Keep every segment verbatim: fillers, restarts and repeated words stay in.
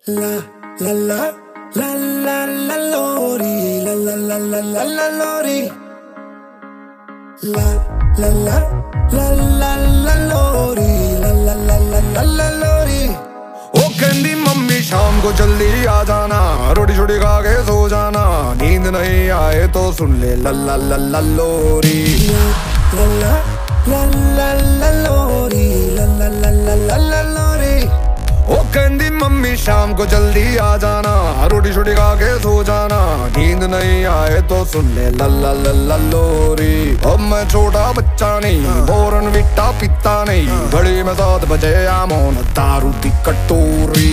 La la la la la la lori, la la la la la la lori, la la la la la la lori, la la la la la la lori। ओ कहती mummy शाम को जल्दी आ जाना, रोटी छोटी खा के सो जाना, नींद नहीं आए तो सुन ले ला ला ला ला लोरी। La la la la la lori, la la la la la la lori। ओ कहती मम्मी शाम को जल्दी आ जाना, रोटी छोटी खा के सो जाना, नींद नहीं आए तो सुन ले ला ला ला ला लोरी। अब मैं छोटा बच्चा नहीं, बोरन विटा पीता नहीं, घड़ी में सात बजे आमोन दारू दी कटोरी।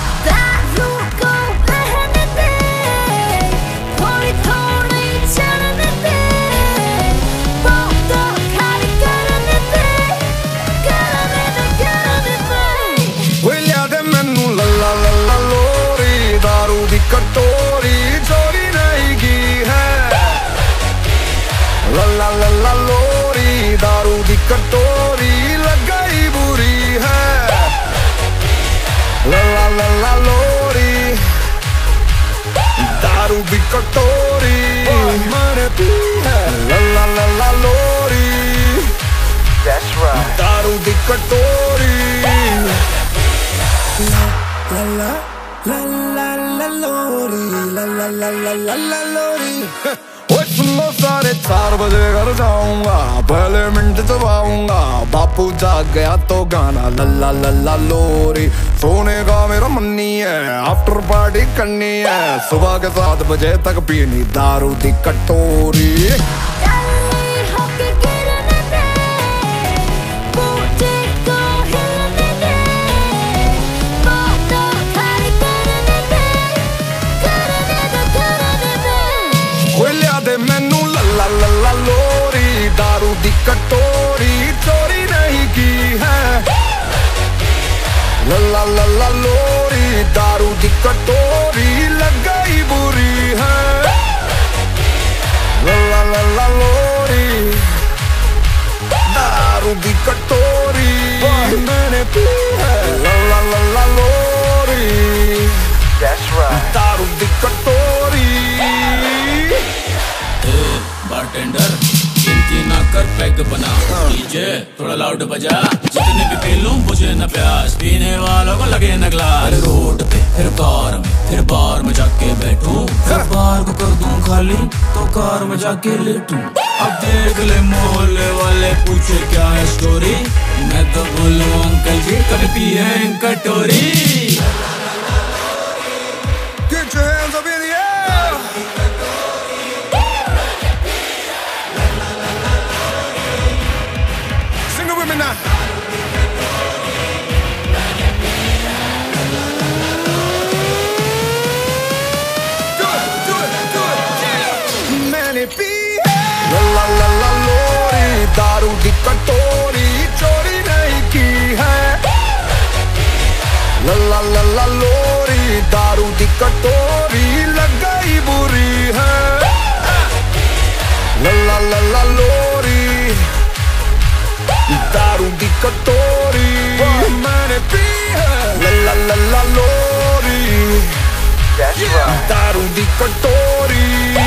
कटोरी चोरी नहीं की है, ला ला ला ला लोरी, दारू दी कटोरी लग गई बुरी है, ला ला ला ला लोरी, दारू दी कटोरी मैंने पी है, ला ला ला ला लोरी, That's right, दारू दी कटोरी। La la la la la la lori, la la la la la la lori। ओए सुन लो साढ़े चार बजे घर जाऊंगा, पहले मिनट चबाऊंगा, बापू जाग गया तो गाना ला ला ला ला लोरी। सोने का मेरा मन नहीं है, आफ्टर पार्टी करनी है, सुबह के सात बजे तक पीनी दारू दी कटोरी। मैनू ला ला ला लोरी, दारू दी कटोरी चोरी नहीं की है, ला ला ला ला लोरी, दारू दी कटोरी लग गई बुरी है, ला ला ला ला लोरी, दारू दी कटोरी मैंने पी है, ला ला ला ला लोरी, that's right, दारू दी कटोरी। बारटेंडर गिनती ना कर पैग बना, डीजे थोड़ा लाउड बजा, जितने भी पी लूं मुझे न प्यास, पीने वालों को लगे न ग्लास। रोड पे फिर कार में, फिर बार में जाके बैठूं, फिर बार को कर दूं खाली तो कार में जाके लेटूं। अब देख ले मोहल्ले वाले पूछे क्या है स्टोरी, मैं तो बोलूं अंकल जी कभी पिए कटोरी। Get your hands up in the air! Sing it with me now. Do it, do it, do it. Yeah. मैंने पी है, ला ला ला ला लोरी, दारू दी कटोरी चोरी नहीं की है, ला ला ला ला लोरी, दारू दी कटोरी लग गई बुरी है, ला ला ला ला लोरी, दारू दी कटोरी मैंने पी है, ला ला ला ला लोरी, that's right, दारू दी कटोरी।